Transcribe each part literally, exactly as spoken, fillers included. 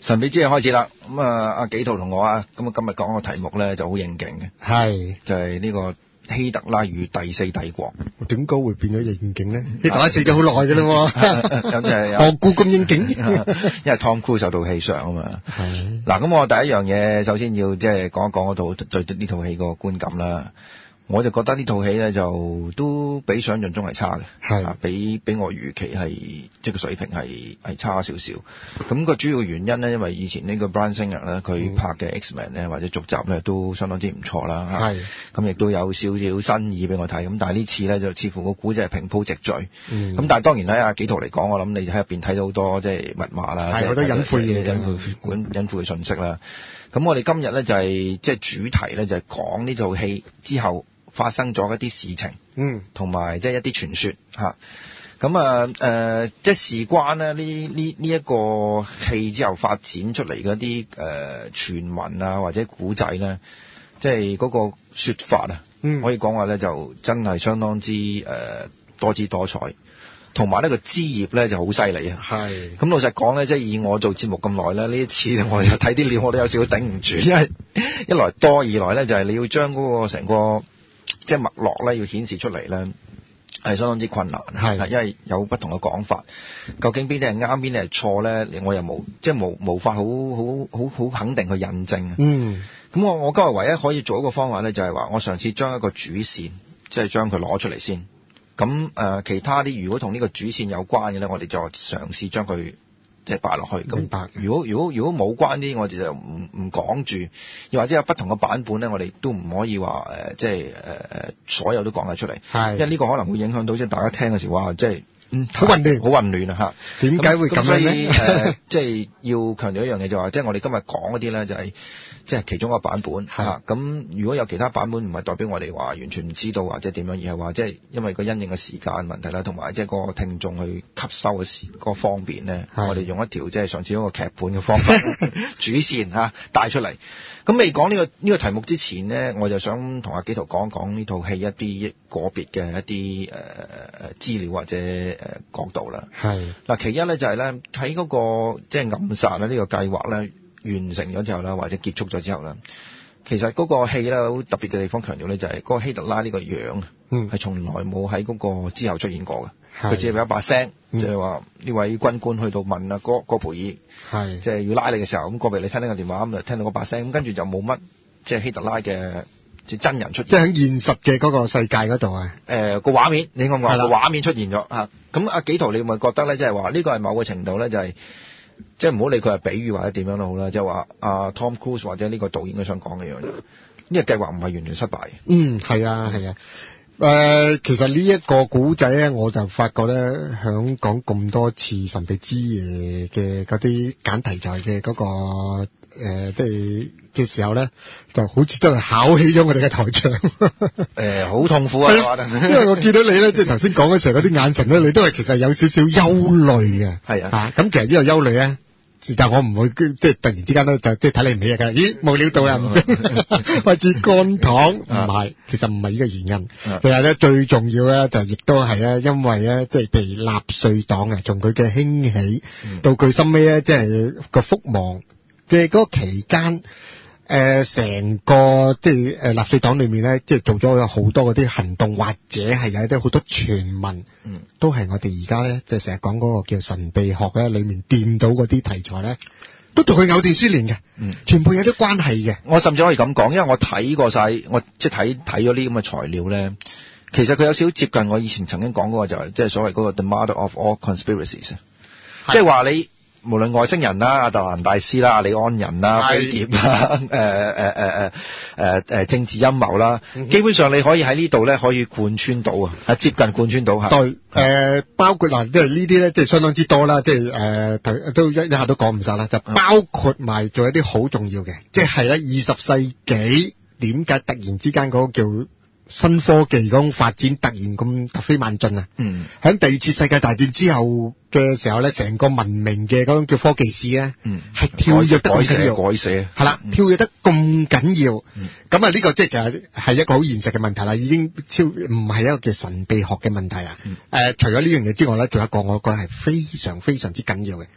神秘之夜開始啦，咁啊阿紀陶同我啊，咁啊今日講個題目咧就好應景嘅， 係就係、是、呢個希特拉與第四帝國。 點解會變咗應景咧？希特拉死咗好耐㗎啦喎， 咁就係何故咁應景？ 因為 Tom Cruise 有套戲上啊嘛。 係嗱，咁我第一樣嘢首先要即係講一講嗰套對呢套戲個觀感啦。我就覺得呢套戲咧就都比想象中係差嘅， 係啊，比比我預期係即係個水平係係差少少。咁個主要原因咧，因為以前呢個 Bryan Singer 咧，佢拍嘅 X-Men 咧或者續集咧都相當之唔錯啦， 係咁亦都有少少新意俾我睇。咁但係呢次咧就似乎個古仔係平鋪直敘。咁、 嗯、 但係當然喺阿紀陶嚟講，我諗你喺入邊睇到好多即係密碼啦， 係好多隱晦嘅隱晦管隱晦嘅信息啦。咁我哋今日咧就係即係主題咧就係講呢套戲之後發生咗一啲事情， 嗯，同埋即係一啲傳說嚇。咁啊誒，即係事關咧呢呢呢一個戲之後發展出嚟嘅一啲誒傳聞啊，或者古仔咧，即係嗰個說法啊， 嗯， 可以講話咧就真係相當之誒、呃、多姿多彩，同埋呢個枝葉咧就好犀利啊。 係。 咁老實講咧，即係以我做節目咁耐咧，呢一次我又睇啲料，我都有少少頂唔住，因為一來多，二來咧就係你要將嗰個成個即係脈絡咧要顯示出嚟咧，係相當之困難，係因為有不同嘅講法，究竟邊啲係啱，邊啲係錯咧？我又冇即係無無法好好好好肯定去印證。 嗯， 咁我我今日唯一可以做一個方法咧，就係話我上次將一個主線，即係將佢攞出嚟先。咁誒、呃，其他啲如果同呢個主線有關嘅咧，我哋就嘗試將佢即係擺落去。 明白。 如果如果如果冇關啲，我哋就唔唔講住。又或者有不同嘅版本咧，我哋都唔可以話誒、呃，即係誒誒，所有都講晒出嚟。係。因為呢個可能會影響到即係大家聽嘅時候，哇，即係嗯好混亂，好混亂啊嚇。 點解會咁樣咧？ 誒、呃，即係要強調一樣嘢就話，即係我哋今日講嗰啲咧，就係即係其中一個版本嚇。咁、啊、如果有其他版本，唔係代表我哋話完全唔知道或者點樣，而係話即係因為個因應嘅時間問題啦，同埋即係個聽眾去吸收嘅時個方便咧，我哋用一條即係上次嗰個劇本嘅方法主線嚇帶出嚟。咁未講呢個呢、呢個題目之前呢，我就想同阿紀陶講講呢套戲一啲個別嘅一啲誒誒資料或者誒、呃、角度啦。係嗱，其一咧就係咧喺嗰個即係暗殺咧呢個計劃咧完成咗之後啦，或者結束咗之後啦，其實嗰個戲咧好特別嘅地方強調咧就係嗰個希特拉呢個樣，嗯，係從來冇喺嗰個之後出現過嘅。佢只係有一把聲，即係話呢位軍官去到問阿哥哥培爾，係即係要拉你嘅時候，咁哥培爾你聽呢個電話，咁就聽到嗰把聲，咁跟住就冇乜即係希特拉嘅即係真人出現，即係喺現實嘅嗰個世界嗰度啊。誒個畫面，你講講個畫面出現咗啊！咁阿紀陶，你咪覺得咧，即係話呢個係某個程度咧，就係即係唔好理佢係比喻或者點樣都好啦，即係話阿 Tom Cruise 或者呢個導演佢想講嘅樣嘢，呢個計劃唔係完全失敗嘅。嗯，係啊，係啊。 誒、呃，其實呢一個古仔咧，我就發覺咧，響講咁多次神秘之夜嘅嗰啲揀題材嘅嗰、那個誒、呃，即係嘅時候咧，就好似真係考起咗我哋嘅台長。誒、 呃，好痛苦啊！ 因為我見到你咧，即係頭先講嘅時候嗰啲眼神咧，你都係其實有少少憂慮嘅。係啊，咁、啊、其實呢個憂慮咧。但我唔會即係突然之間咧就即係睇你唔起啊！咦，冇料到啦，唔知開始乾糖，唔係，其實唔係呢個原因。其實咧最重要咧就亦都係咧，因為咧即係譬如納粹黨啊，從佢嘅興起、嗯、到佢深尾咧，即係個覆亡嘅嗰個期間。誒、呃，成個即係誒納粹黨裏面咧，即係做咗有好多嗰啲行動，或者係有一啲好多傳聞，嗯，都係我哋而家咧，即係成日講嗰個叫神秘學咧，裏面掂到嗰啲題材咧，都同佢藕斷絲連嘅，嗯，全部有啲關係嘅。 我甚至可以咁講，因為我睇過晒，我即係睇睇咗呢咁嘅材料咧，其實佢有少少接近我以前曾經講過就係即係所謂嗰個 The Mother of All Conspiracies，即係話你。無論外星人啦、阿特蘭大師啦、阿里安人啦、飛碟啦、誒誒誒誒誒誒政治陰謀啦、嗯，基本上你可以喺呢度咧可以貫穿到啊，係接近貫穿到嚇。對，誒、 呃、包括嗱，即係呢啲咧，即係相當之多啦，即係誒都一一下都講唔晒啦，就包括埋做一啲好重要嘅，即係咧二十世紀點解突然之間嗰個叫新科技嗰種發展突然咁突飛猛進啊！嗯，喺第二次世界大戰之後嘅時候咧，成個文明嘅嗰種叫科技史咧，嗯，係跳躍得咁緊要，改寫係啦，跳躍得咁緊要。咁啊，呢個即係其實係一個好現實嘅問題啦，已經超唔係一個叫神秘學嘅問題啊。誒、嗯呃，除咗呢樣嘢之外咧，仲有一個我覺得係非常非常之緊要嘅，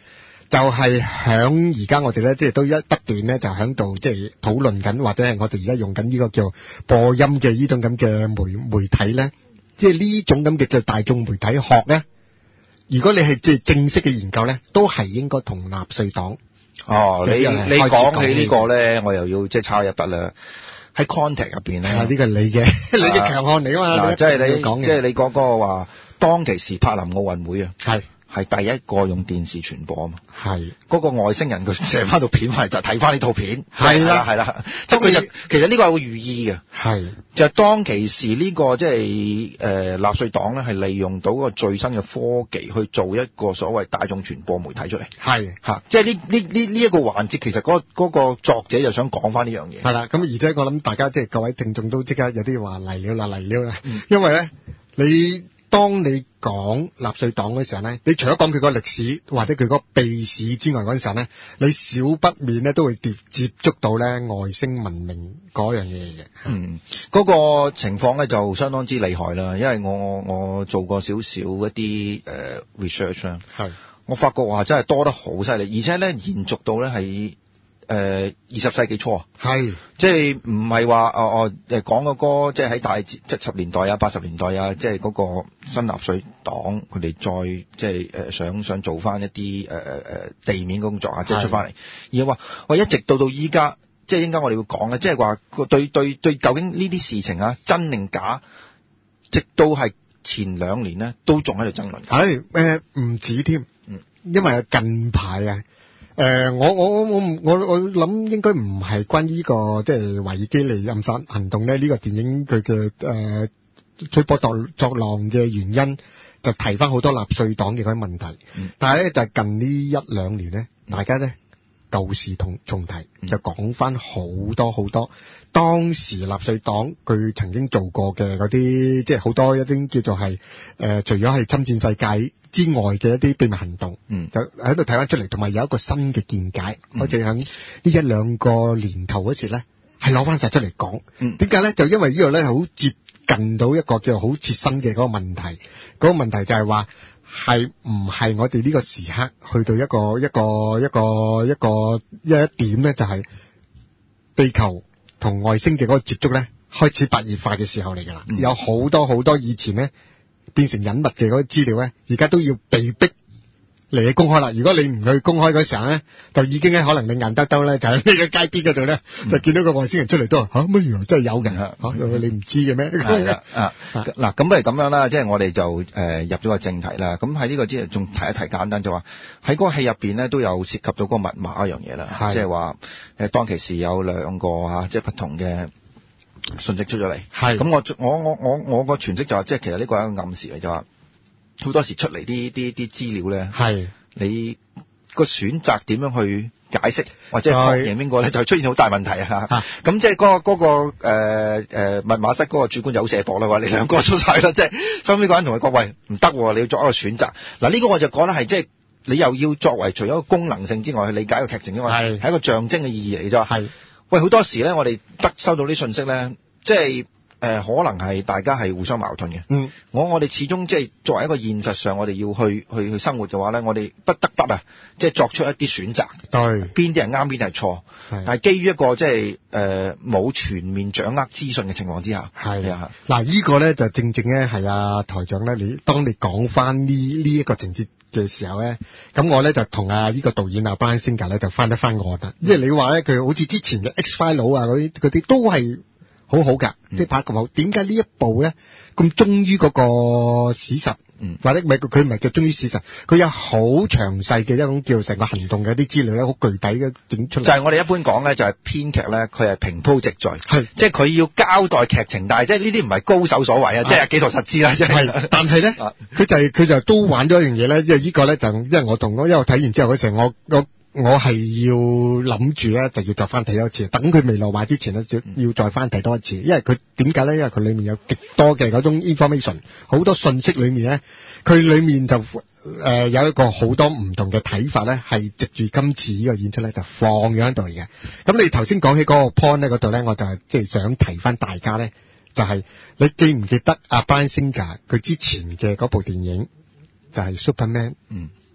就係響而家我哋咧，即係都一不斷咧，就響度即係討論緊，或者係我哋而家用緊呢個叫播音嘅呢種咁嘅媒媒體咧，即係呢種咁嘅叫大眾媒體學咧。如果你係即係正式嘅研究咧，都係應該同納粹黨。 哦，你你講起呢個咧，我又要即係抄一筆啦。喺 context 入邊咧， 呢個你嘅你嘅強項嚟啊嘛。 嗱，即係你講，即係你講嗰個話，當其時柏林奧運會啊，係係第一個用電視傳播啊嘛。係嗰個外星人佢射翻套片翻嚟就睇翻呢套片。係啦係啦，即係佢就其實呢個有個寓意嘅。係就係當其時呢個即係誒納粹黨咧，係利用到個最新嘅科技去做一個所謂大眾傳播媒體出嚟。係嚇，即係呢呢呢呢一個環節，其實嗰嗰個作者就想講翻呢樣嘢。係啦，咁而且我諗大家即係各位聽眾都即刻有啲話嚟了啦嚟了啦，因為咧你。當你講納粹黨嗰時候咧，你除咗講佢個歷史或者佢個秘史之外嗰陣時候咧，你少不免咧都會接接觸到咧外星文明嗰樣嘢嘅。嗯，嗰、嗰個情況咧就相當之厲害啦，因為我我做過少少一啲誒、呃、research 啦，係，我發覺話真係多得好犀利，而且咧延續到咧係。誒二十世紀初啊，係即係唔係話哦哦誒講嗰個即係喺大七十年代啊八十年代啊，即係嗰個新納粹黨佢哋再即係誒想想做翻一啲誒誒誒地面工作啊，即係出翻嚟，而係話喂一直到到依家，即係應該我哋會講咧，即係話對對對，究竟呢啲事情啊真定假，直到係前兩年咧都仲喺度爭論。係誒唔止添，嗯，因為近排啊。誒、呃，我我我我我諗應該唔係關於呢、這個即係維爾基利暗殺行動咧，呢、這個電影佢嘅誒吹波作作浪嘅原因，就提翻好多納粹黨嘅嗰啲問題。嗯、但係咧就係、是、近呢一兩年咧，大家咧舊事同重提，就講翻好多好多當時納粹黨佢曾經做過嘅嗰啲，即係好多一啲叫做係誒、呃，除咗係侵佔世界之外嘅一啲秘密行動，嗯，就喺度睇翻出嚟，同埋有一個新嘅見解，我淨喺呢一兩個年頭嗰時咧，係攞翻晒出嚟講。嗯，點解咧？就因為呢個咧好接近到一個叫好切身嘅嗰個問題，嗰、嗰個問題就係話係唔係我哋呢個時刻去到一個一個一個一個一一點咧，就係地球同外星嘅嗰個接觸咧開始白熱化嘅時候嚟㗎啦。有好多好多以前咧變成隱密嘅嗰啲資料咧，而家都要被逼嚟去公開啦。如果你唔去公開嗰時候咧，就已經咧可能你硬兜兜咧就喺呢個街邊嗰度咧，就見到個外星人出嚟都話吓乜原來真係有嘅吓、啊，你唔知嘅咩？係啦啊嗱，咁不如咁樣啦，即係我哋就誒、呃、入咗個正題啦。咁喺呢個之前仲提一提簡單就話喺嗰個戲入邊咧都有涉及到嗰個密碼一樣嘢啦，即係話誒當其時有兩個吓即係不同嘅訊息出咗嚟，係咁我我我我我個詮釋就話，即係其實呢個係一個暗示嚟，就話好多時出嚟啲啲啲資料咧，係你個選擇點樣去解釋或者確認邊個咧，就出現好大問題啊！咁即係嗰個嗰、嗰個誒誒、呃呃、密碼室嗰個主管有射博啦，話你兩個出晒啦，即係收尾嗰人同佢講喂唔得，你要作一個選擇。嗱、這、呢個我就講得係即係你又要作為除咗個功能性之外去理解個劇情之外，係係一個象徵嘅意義嚟啫。係喂好多時咧，我哋得收到啲信息咧，即係。誒、呃，可能係大家係互相矛盾嘅。嗯，我我哋始終即係作為一個現實上，我哋要去去去生活嘅話咧，我哋不得不啊，即係作出一啲選擇。對，邊啲係啱，邊啲係錯。係，但係基於一個即係誒冇全面掌握資訊嘅情況之下。係啊，嗱，呢個咧就正正咧係啊台長咧，你當你講翻呢呢一個情節嘅時候咧，咁我咧就同啊呢個導演啊 Bryan Singer 咧就翻得翻我啦。即、嗯、係你話咧，佢好似之前嘅 X-Files 啊嗰啲嗰啲都係。好好噶，即係拍咁好。點解呢一部咧咁忠於嗰個史實？嗯，或者唔係佢唔係叫忠於史實，佢有好詳細嘅一種叫成個行動嘅一啲資料咧，好具體嘅整出嚟。就係、是、我哋一般講咧，就係編劇咧，佢係平鋪直敘，係即係佢要交代劇情，但係即係呢啲唔係高手所為啊，即係幾圖實知啦，即係。但係咧，佢就係、是、佢就都玩咗一樣嘢咧，即係呢個咧就因為我同我因為我睇完之後嗰時候我我。我係要諗住咧，就要再翻睇多一次。等佢未落畫之前咧，就要再翻睇多一次。因為佢點解咧？因為佢裏面有極多嘅嗰種 information，好多信息裏面咧，佢裏面就誒、呃、有一個好多唔同嘅睇法咧，係藉住今次呢個演出咧，就放咗喺度嘅。咁你頭先講起嗰個 point 咧，嗰度咧，我就係即係想提翻大家咧，就係、是、你記唔記得阿 Bryan Singer 佢之前嘅嗰部電影就係、是、Superman？嗯。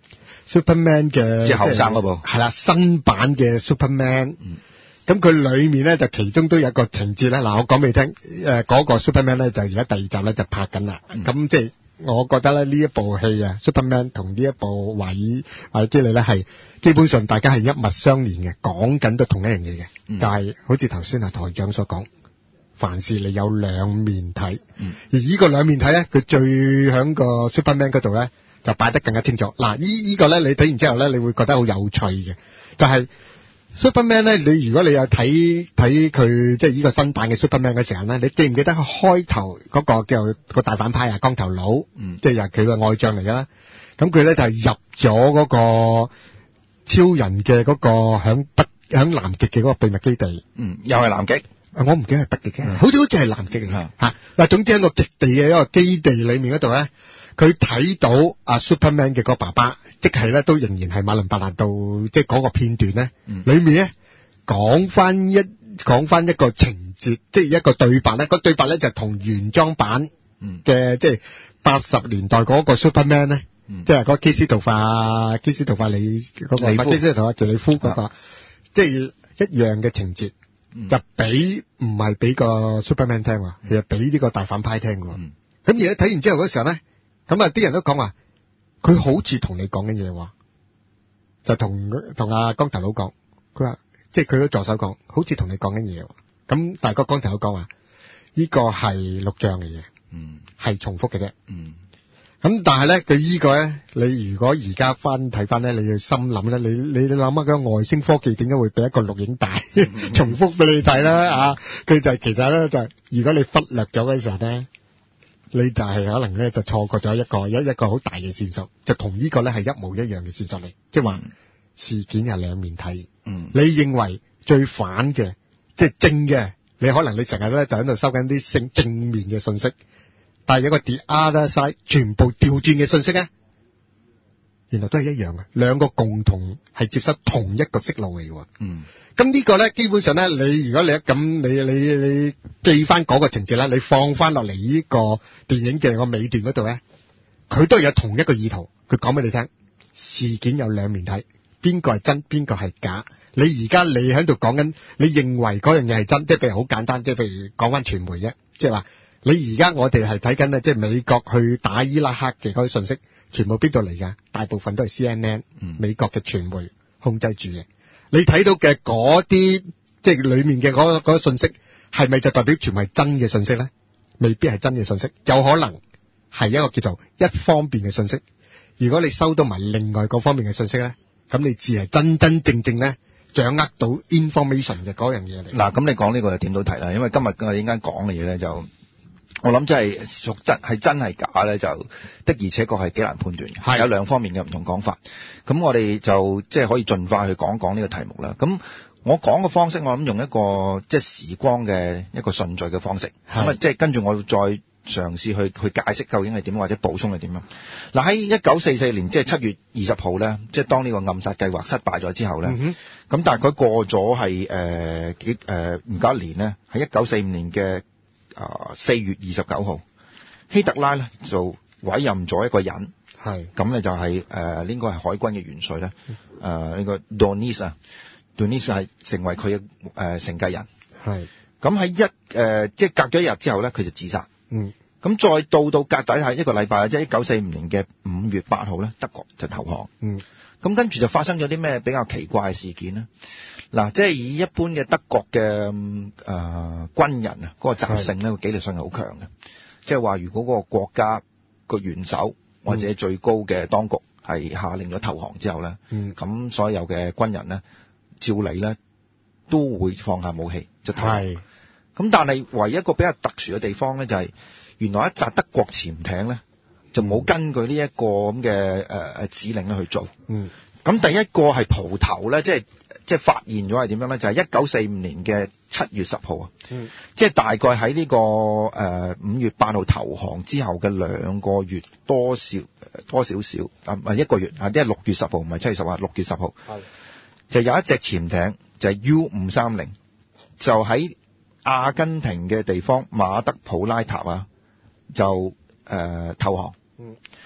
Superman 嘅， 即係後生嗰部， 係啦，新版嘅 Superman。嗯。咁佢裏面咧就其中都有一個情節咧，嗱我講俾你聽，誒、呃、嗰、那個 Superman 咧就而家第二集咧就拍緊啦。咁、嗯、即係我覺得咧呢一部戲啊 Superman 同呢一部華爾華爾基里咧係基本上大家係一脈相連嘅，講緊都同一樣嘢嘅，嗯、就係、是、好似頭先阿台長所講，凡事你有兩面睇，嗯、而呢個兩面睇咧，佢最響個 Superman 嗰度咧就擺得更加清楚。嗱，呢呢個咧你睇完之後咧，你會覺得好有趣嘅，就係、是。Superman 咧，你如果你有睇睇佢即係呢個新版嘅 Superman 嘅時候咧，你記唔記得佢開頭嗰個叫個大反派啊，光頭佬，嗯，即係又係佢嘅外將嚟噶啦。咁佢咧就係入咗嗰個超人嘅嗰個響北響南極嘅嗰個秘密基地，嗯，又係南極，我唔記得係北極嘅，嗯、好似好似係南極嚟嘅吓。嗱，總之喺個極地嘅一個基地裏面嗰度咧。佢睇到阿 Superman 嘅個爸爸，即係咧都仍然係馬倫伯納度，即係嗰個片段咧，嗯、裏面咧講翻一講翻一個情節，即係一個對白咧。個對白咧就同原裝版嘅、嗯、即係八十年代嗰個 Superman 咧，嗯、即係嗰個基斯圖法基斯圖法里嗰、嗰個基斯圖法傑里夫嗰、嗰個，啊、即係一樣嘅情節，嗯、就俾唔係俾個 Superman 聽喎，其實俾呢個大反派聽喎。咁、嗯、而家睇完之後嗰時候咧。咁啊！啲人都講話，佢好似同你講緊嘢喎，就同同阿光頭佬講，佢話即係佢個助手講，好似同你講緊嘢喎。咁但係個光頭佬講話，呢個係錄像嚟嘅，嗯，係重複嘅啫，嗯。咁但係咧，佢呢個咧，你如果而家翻睇翻咧，你要心諗咧，你你你諗下個外星科技點解會俾一個錄影帶、嗯、重複俾你睇啦？啊，佢就係、其實咧就係、如果你忽略咗嗰時候咧。你就係可能咧就錯過咗一個一一個好大嘅線索，就同呢個咧係一模一樣嘅線索嚟，即係話事件有兩面睇。嗯，你認為最反嘅，即係正嘅，你可能你成日咧就喺度收緊啲正正面嘅信息，但係有個 the other side 全部調轉嘅信息咧，原來都係一樣嘅，兩個共同係接收同一個息路嚟嘅。嗯。咁呢個咧，基本上咧，你如果你一咁，你你你記翻嗰個情節啦，你放翻落嚟呢個電影嘅個尾段嗰度咧，佢都係有同一個意圖，佢講俾你聽，事件有兩面睇，邊個係真，邊個係假。你而家你喺度講緊，你認為嗰樣嘢係真，即係譬如好簡單，即係譬如講翻傳媒啫，即係話你而家我哋係睇緊咧，即係美國去打伊拉克嘅嗰啲信息，全部邊度嚟㗎？大部分都係 C N N、嗯、美國嘅傳媒控制住嘅。你睇到嘅嗰啲即係裏面嘅嗰嗰個信息，係咪就代表全係真嘅信息咧？未必係真嘅信息，有可能係一個叫做一方面嘅信息。如果你收到埋另外嗰方面嘅信息咧，咁你至係真真正正咧掌握到 information 嘅嗰樣嘢嚟。嗱，咁你講呢個就點都提啦，因為今日我哋陣間講嘅嘢咧，就我諗真係屬真係真係假咧，就的而且確係幾難判斷嘅，係有兩方面嘅唔同講法。咁我哋就即係可以盡快去講講呢個題目啦。咁我講嘅方式，我諗用一個即係時光嘅一個順序嘅方式，咁啊即係跟住我再嘗試去去解釋究竟係點或者補充係點樣。嗱，喺一九四四年即係七月二十號咧，即係當呢個暗殺計劃失敗咗之後咧，咁、嗯、大概過咗係誒幾誒唔夠一年咧，喺一九四五年嘅啊四月二十九號，希特拉咧就委任咗一個人。係咁咧就係誒應該係海軍嘅元帥咧，誒、呃、呢、這個 Donice 啊 Donice 係成為佢嘅誒承繼人。係咁喺一誒、呃、即係隔咗一日之後咧，佢就自殺。嗯，咁再到到隔底下一個禮拜，即係一九四五年嘅五月八號咧，德國就投降。嗯，咁跟住就發生咗啲咩比較奇怪嘅事件咧？嗱，即係以一般嘅德國嘅誒、呃、軍人啊，嗰、那個習性咧，個紀律性係好強嘅，即係話如果嗰個國家個元首或者最高嘅當局係下令咗投降之後咧，咁、嗯、所有嘅軍人咧，照理咧都會放下武器就投降。咁但係唯一一個比較特殊嘅地方咧，就係、是、原來一紮德國潛艇咧就冇根據呢一個咁嘅誒誒指令咧去做。嗯，咁第一個係蒲頭咧，即係即係發現咗係點樣咧？就係一九四五年嘅七月十號啊。嗯，即係大概喺呢、這個誒五月八號投降之後嘅兩個月多少多少少啊？唔係一個月啊，即係六月十號，唔係七月十號，六月十號。係就有一隻潛艇就係 U 五三零，就喺阿根廷嘅地方馬德普拉塔啊，就誒、呃、投降。嗯，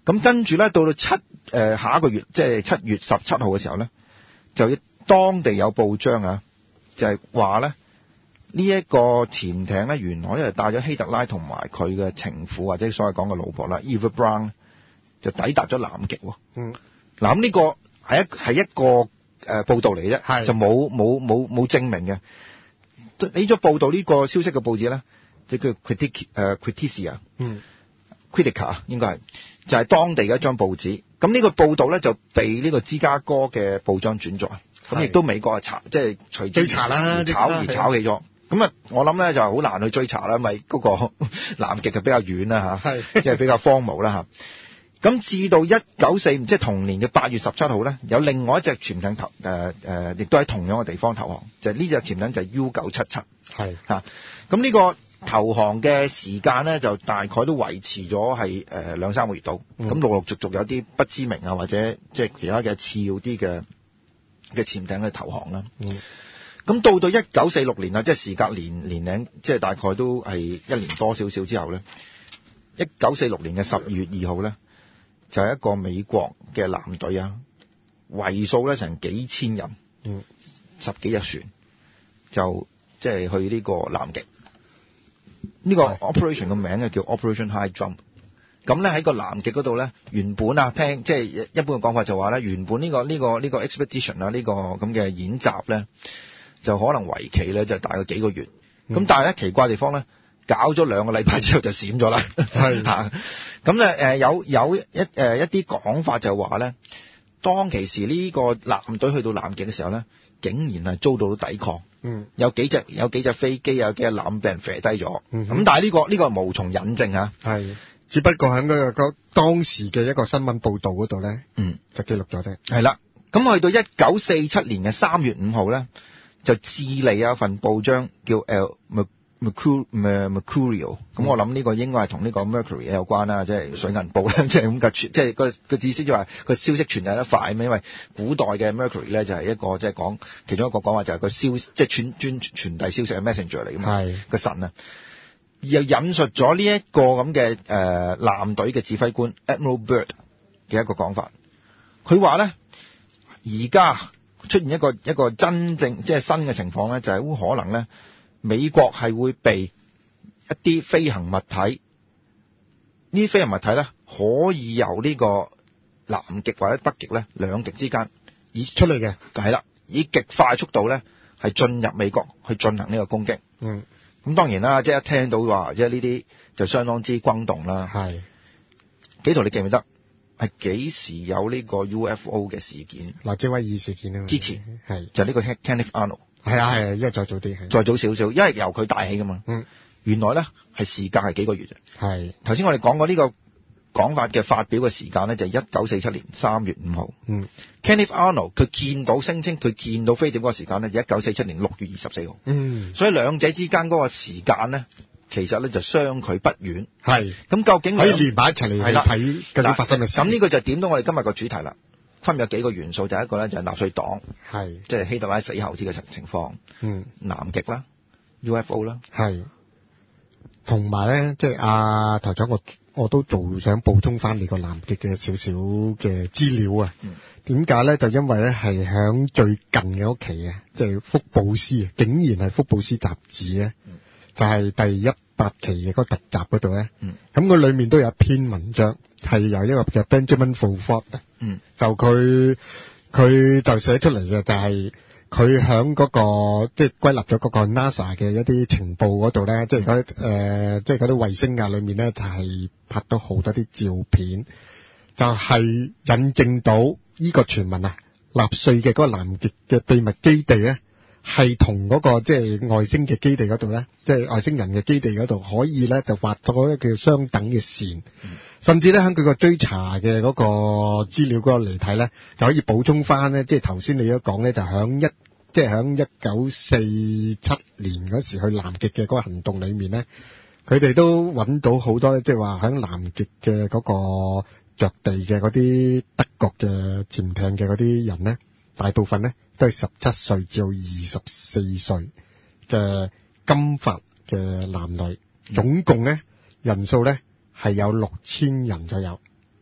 咁跟住咧，到到七誒、呃、下一個月，即係七月十七號嘅時候咧，就當地有報章啊，就係話咧呢一個潛艇咧，原來因為帶咗希特拉同埋佢嘅情婦或者所謂講嘅老婆啦 Eva Braun 就抵達咗南極。 嗯， 嗱咁呢個係一係一個誒、呃、報道嚟啫，就冇冇冇冇證明嘅。呢咗報道呢個消息嘅報紙咧，就叫 Critic 誒 Critica，嗯 Critica 應該係就係、是、當地嘅一張報紙。咁呢個報道咧就被呢個芝加哥嘅報章轉載，咁亦都美國係查，即係隨追查啦，炒而炒起咗。咁啊，我諗咧就好難去追查啦，因為嗰個南極就比較遠啦嚇，即係比較荒蕪啦嚇。咁至到一九四五，即係同年嘅八月十七號咧，有另外一隻潛艇投誒誒，亦都喺同樣嘅地方投航，就係呢隻潛艇就係 U 九七七，係嚇。咁呢個投航嘅時間咧，就大概都維持咗係誒兩三個月度。咁、嗯、陸陸續續有啲不知名啊，或者即係其他嘅次要啲嘅嘅潛艇去投航啦。咁、嗯、到到一九四六年啊，即係時隔年年零，即係大概都係一年多少少之後咧，一九四六年嘅十二月二號咧，就係、是、一個美國嘅艦隊啊，為數咧成幾千人，嗯、十幾隻船，就即係去呢個南極。呢、這個 operation 嘅名就叫 Operation High Jump。咁咧喺個南極嗰度咧，原本啊聽即係一般嘅講法就話咧，原本呢、這個呢、這個呢、這個 expedition 啊呢個咁嘅演習咧，就可能為期咧就大概幾個月。咁、嗯、但係咧奇怪地方咧，搞咗兩個禮拜之後就閃咗啦。係嚇。咁咧誒有有一誒、呃、一啲講法就話咧，當其時呢個艦隊去到南極嘅時候咧，竟然係遭到到抵抗。嗯，有幾隻有幾隻飛機有幾隻艦俾人射低咗，咁、嗯、但係呢、這個呢、這個無從引證啊，係，只不過喺嗰、那個當時嘅一個新聞報導嗰度咧，嗯，就記錄咗啫。係啦，咁去到一九四七年嘅三月五號咧，就智利有一份報章叫 El Mercurio，咁我諗呢個應該係同呢個 Mercury 有關啦，即係水銀報咧，即係咁嘅傳，即係個個意思就係個消息傳遞得快，因為古代嘅 Mercury 咧就係一個即係講其中一個講話就係個消，即係傳專傳遞消息嘅 messenger 嚟㗎嘛，係個神啊，又引述咗呢一個咁嘅誒艦隊嘅指揮官 Admiral Byrd 嘅一個講法，佢話咧而家出現一個一個真正即係新嘅情況咧，就係好可能咧。美國係會被一啲飛行物體，呢啲飛行物體咧可以由呢個南極或者北極咧兩極之間以出嚟嘅，係啦，以極快速度咧係進入美國去進行呢個攻擊。嗯，咁當然啦，即係一聽到話，即係呢啲就相當之轟動啦。係，幾圖你記唔記得係幾時有呢個 U F O 嘅事件？納茲威爾事件啊，之前係就呢個 Kenneth Arnold。係啊係啊，因為再早啲，再早少少，因為由佢帶起噶嘛。嗯，原來咧係時間係幾個月啫。係頭先我哋講過呢個講法嘅發表嘅時間咧，就係一九四七年三月五號。嗯 ，Kenneth Arnold 佢見到聲稱佢見到飛碟嗰個時間咧，就一九四七年六月二十四號。嗯，所以兩者之間嗰個時間咧，其實咧就相距不遠。係咁，究竟可以連埋一齊嚟睇究竟發生嘅事。咁呢個就點到我哋今日個主題啦。分有幾個元素，就係一個咧就係納粹黨，係即係希特拉死後之嘅情情況，嗯，南極啦 ，U F O 啦，係，同埋咧即係阿台長，我我都做想補充翻你個南極嘅少少嘅資料啊。點解咧？就因為咧係響最近嘅一期啊，即係福布斯啊，竟然係福布斯雜誌咧，嗯、就係第一百期嘅嗰個特集嗰度咧，咁佢裏面都有一篇文章。係由一個叫 Benjamin Fulford，嗯，就佢佢就寫出嚟嘅就係佢響嗰個即係歸納咗嗰個 NASA 嘅一啲情報嗰度咧，即係嗰誒即係嗰啲衛星啊裏面咧就係、是、拍到好多啲照片，就係、是、引證到呢個傳聞啊，納粹嘅嗰個南極嘅秘密基地咧。係同嗰個即係外星嘅基地嗰度咧，即係外星人嘅基地嗰度可以咧就畫咗一個叫相等嘅線，嗯、甚至咧喺佢個追查嘅嗰個資料嗰個嚟睇咧，就可以補充翻咧，即係頭先你都講咧，就響一即係響一九四七年嗰時去南極嘅嗰個行動裏面咧，佢哋都揾到好多即係話響南極嘅嗰個着地嘅嗰啲德國嘅潛艇嘅嗰啲人咧，大部分咧。都係十七歲至到二十四歲嘅金髮嘅男女，總共咧人數咧係有六千人左右。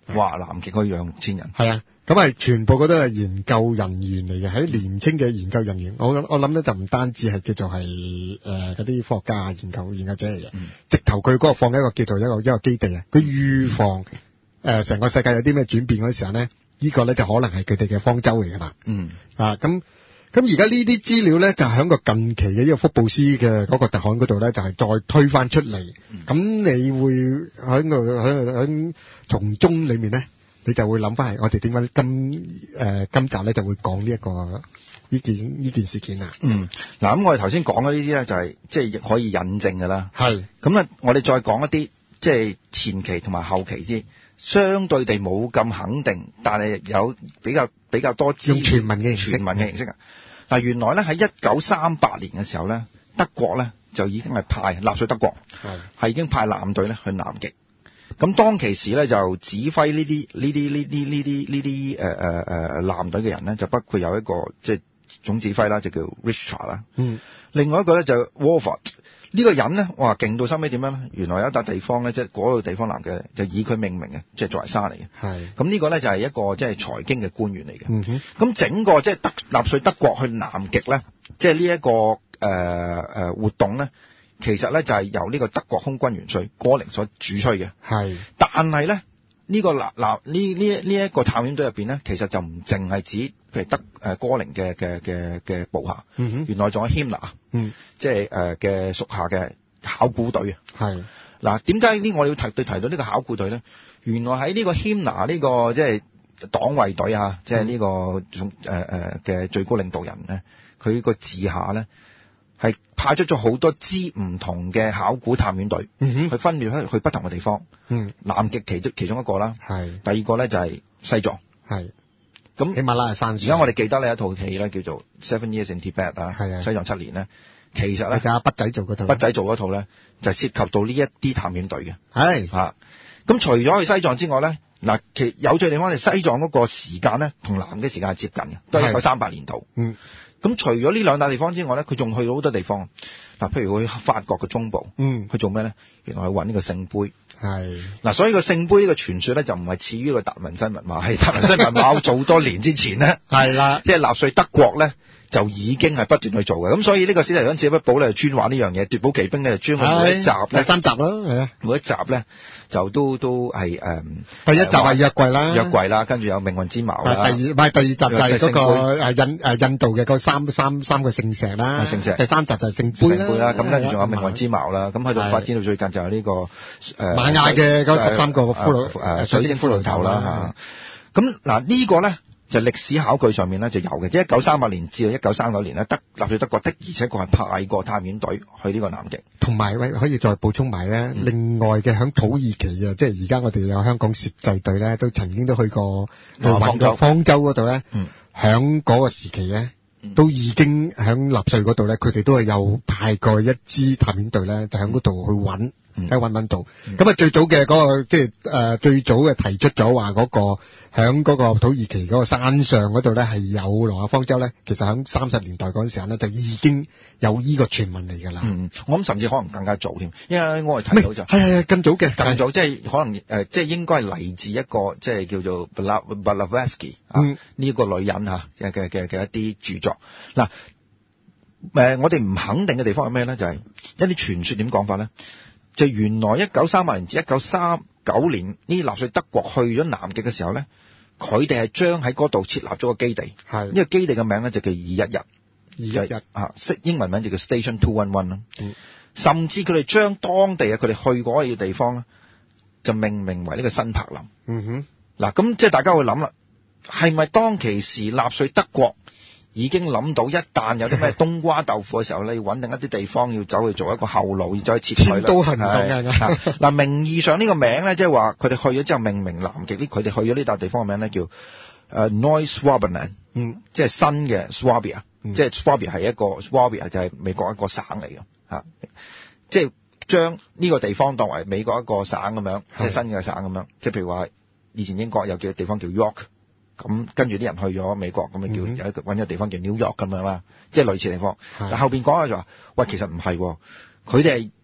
哇！南極可以養千人。 係啊，咁係全部嗰都係研究人員嚟嘅，喺年青嘅研究人員。我我諗咧就唔單止係叫做係誒嗰啲科學家研究研究者嚟嘅， 嗯、 直頭佢嗰個放喺一個叫做一個一個基地啊，佢預防誒成、呃、個世界有啲咩轉變嗰陣時候咧，呢、這個咧就可能係佢哋嘅方舟嚟噶嘛。嗯啊咁。咁而家呢啲資料咧，就喺個近期嘅呢個福布斯嘅嗰個特刊嗰度咧，就係、是、再推翻出嚟。咁、嗯、你會喺個喺喺從中裏面咧，你就會諗翻係我哋點解今誒、呃、今集咧就會講呢一個呢件呢件事件啊。嗯， 嗱咁我哋頭先講嘅呢啲咧就係即係可以引證㗎啦。 係。 咁啊，我哋再講一啲即係前期同埋後期啲，相對地冇咁肯定，但係有比較比較多資用傳聞嘅形式。 傳聞嘅形式啊。嗱，原來咧喺一九三八年嘅時候咧，德國咧就已經係派納粹德國係係已經派艦隊咧去南極。咁當其時咧就指揮呢啲呢啲呢啲呢啲呢啲誒誒誒艦隊嘅人咧，就包括有一個即係總指揮啦，就叫 Richard 啦。嗯。另外一個咧就 Wolford 呢個人咧，哇勁到收尾點樣咧？原來有一笪地方咧，即係嗰個地方南嘅，就以佢命名嘅，即係作為山嚟嘅。係。咁呢個咧就係一個即係財經嘅官員嚟嘅。嗯哼。咁整個即係德納粹德國去南極咧，即係呢一個誒誒、呃、活動咧，其實咧就係由呢個德國空軍元帥戈寧所主催嘅。係。但係咧呢、這個嗱嗱呢呢呢一個探險隊入邊咧，其實就唔淨係指譬如德誒戈寧嘅嘅嘅嘅部下。嗯哼。原來仲有 Himmler。嗯。即係誒嘅屬下嘅考古隊啊。係。嗱，點解呢？我要提對提到呢個考古隊咧？原來喺呢個 Himmler 呢個即係黨衛隊啊，即係呢個總誒誒嘅最高領導人咧，佢個治下咧係派出咗好多支唔同嘅考古探險隊，嗯哼，去分裂去去不同嘅地方。嗯，南極其中其中一個啦，係。第二個咧就係西藏，係。咁喜馬拉雅山。而家我哋記得呢一套戲咧叫做 Seven Years in Tibet 啊，係啊，西藏七年咧。其實咧， 就阿北仔做嗰套， 北仔做嗰套咧，就涉及到呢一啲探險隊嘅。係嚇，咁、啊、除咗去西藏之外咧，嗱，其有趣地方係西藏嗰個時間咧，同南嘅時間係接近嘅，都係一九三八年度。嗯，咁除咗呢兩大地方之外咧，佢仲去到好多地方。嗱，譬如去法國嘅中部，嗯，去做咩咧？原來去揾呢個聖杯。係嗱，所以個聖杯呢個傳說咧，就唔係始於個達文西密碼，係達文西密碼做好多年之前咧，係啦，即係納粹德國咧。就已經係不斷去做嘅，咁所以呢個史提芬史匹堡咧就專玩呢樣嘢，奪寶奇兵咧就專去每一集咧三集啦，係啊， 每一集咧就都都係誒、嗯， 第一集係約櫃啦， 約櫃啦，跟住有命運之矛啦， 第二唔係第二集就係嗰個誒印誒印度嘅嗰三三三個聖石啦，聖石，第三集就係聖杯啦，聖杯啦，咁跟住仲有命運之矛啦，咁喺度發展到最近就係呢、這個誒瑪雅嘅嗰十三個骷髏誒水晶骷髏頭啦嚇，咁嗱呢個咧。就歷史考據上面咧就有嘅，即係一九三八年至到一九三九年咧，德納粹德國的而且確係派過探險隊去呢個南極，同埋喂可以再補充埋咧、嗯，另外嘅響土耳其啊，即係而家我哋有香港攝製隊咧，都曾經都去過去揾過方舟嗰度咧，響嗰個時期咧、嗯，都已經響納粹嗰度咧，佢哋都係有派過一支探險隊咧，就響嗰度去揾。喺搵搵到，咁、嗯、啊最早嘅嗰、那個即係誒最早嘅提出咗話嗰個響嗰個土耳其嗰個山上嗰度咧係有諾亞方舟咧，其實響三十年代嗰陣時候咧就已經有呢個傳聞嚟㗎啦。嗯，我諗甚至可能更加早添，因為我哋睇到就係係係更早嘅，更早即係可能誒、呃、即係應該係嚟自一個即係叫做 Blavatsky 啊呢、嗯這個女人嚇嘅嘅嘅嘅一啲著作嗱誒、呃，我哋唔肯定嘅地方係咩咧？就係、是、一啲傳說點講法咧？就原來一九三八年至一九三九年呢，納粹德國去咗南極嘅時候咧，佢哋係將喺嗰度設立咗個基地。係呢、這個基地嘅名咧就叫二一一，二一一啊，英文名就叫 Station Two One One 啦。甚至佢哋將當地啊，佢哋去過嘅地方咧，就命名為呢個新柏林。嗯哼，嗱咁即係大家會諗啦，係咪當其時納粹德國已經諗到，一旦有啲咩冬瓜豆腐嘅時候咧，要揾定一啲地方，要走去做一個後路，要走去撤退啦。都係唔同嘅。嗱，名義上呢個名咧，即係話佢哋去咗之後命名南極，呢佢哋去咗呢笪地方嘅名咧叫誒 Neue Schwabenland，嗯，即係新嘅 Swabia，、嗯、即係 Swabia 係一個 Swabia 就係美國一個省嚟嘅嚇，即係將呢個地方當為美國一個省咁樣，即係新嘅省咁樣，即係譬如話以前英國有叫地方叫 York。咁跟住啲人去咗美國，咁咪叫有一個揾個地方叫 New York 咁樣啦，即係類似地方。但後邊講咧就話，喂，其實唔係，佢哋係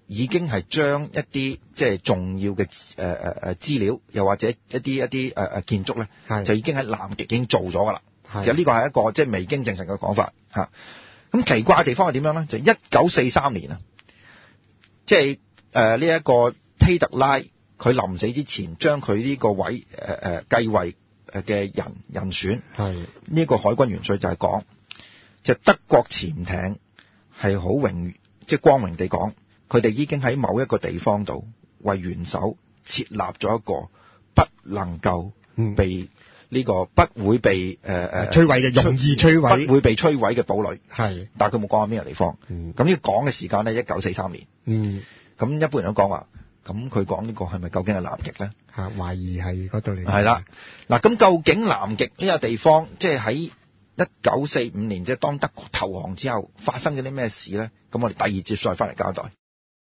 已經係將一啲即係重要嘅誒誒誒資料，又或者一啲一啲誒誒建築咧，就已經喺南極已經做咗㗎啦。其實呢個係一個即係未經證實嘅講法嚇。咁奇怪嘅地方係點樣咧？就一九四三年啊，即係誒呢一個希特拉佢臨死之前，將佢呢個位誒誒繼位誒嘅人人選，係呢個海軍元帥就係講，就德國潛艇係好榮，即係光榮地講，佢哋已經喺某一個地方度為元首設立咗一個不能夠被呢個不會被誒誒摧毀嘅容易摧毀， 不會被摧毀嘅堡壘。 係， 但係佢冇講喺邊個地方。 嗯， 咁呢個講嘅時間咧，一九四三年。 嗯， 咁一般人都講話，咁佢講呢個係咪究竟係南極咧？ 嚇，懷疑係嗰度嚟。 係啦，嗱，咁究竟南極呢個地方，即係喺一九四五年，即係當德國投降之後，發生咗啲咩事咧？咁我哋第二節再翻嚟交代。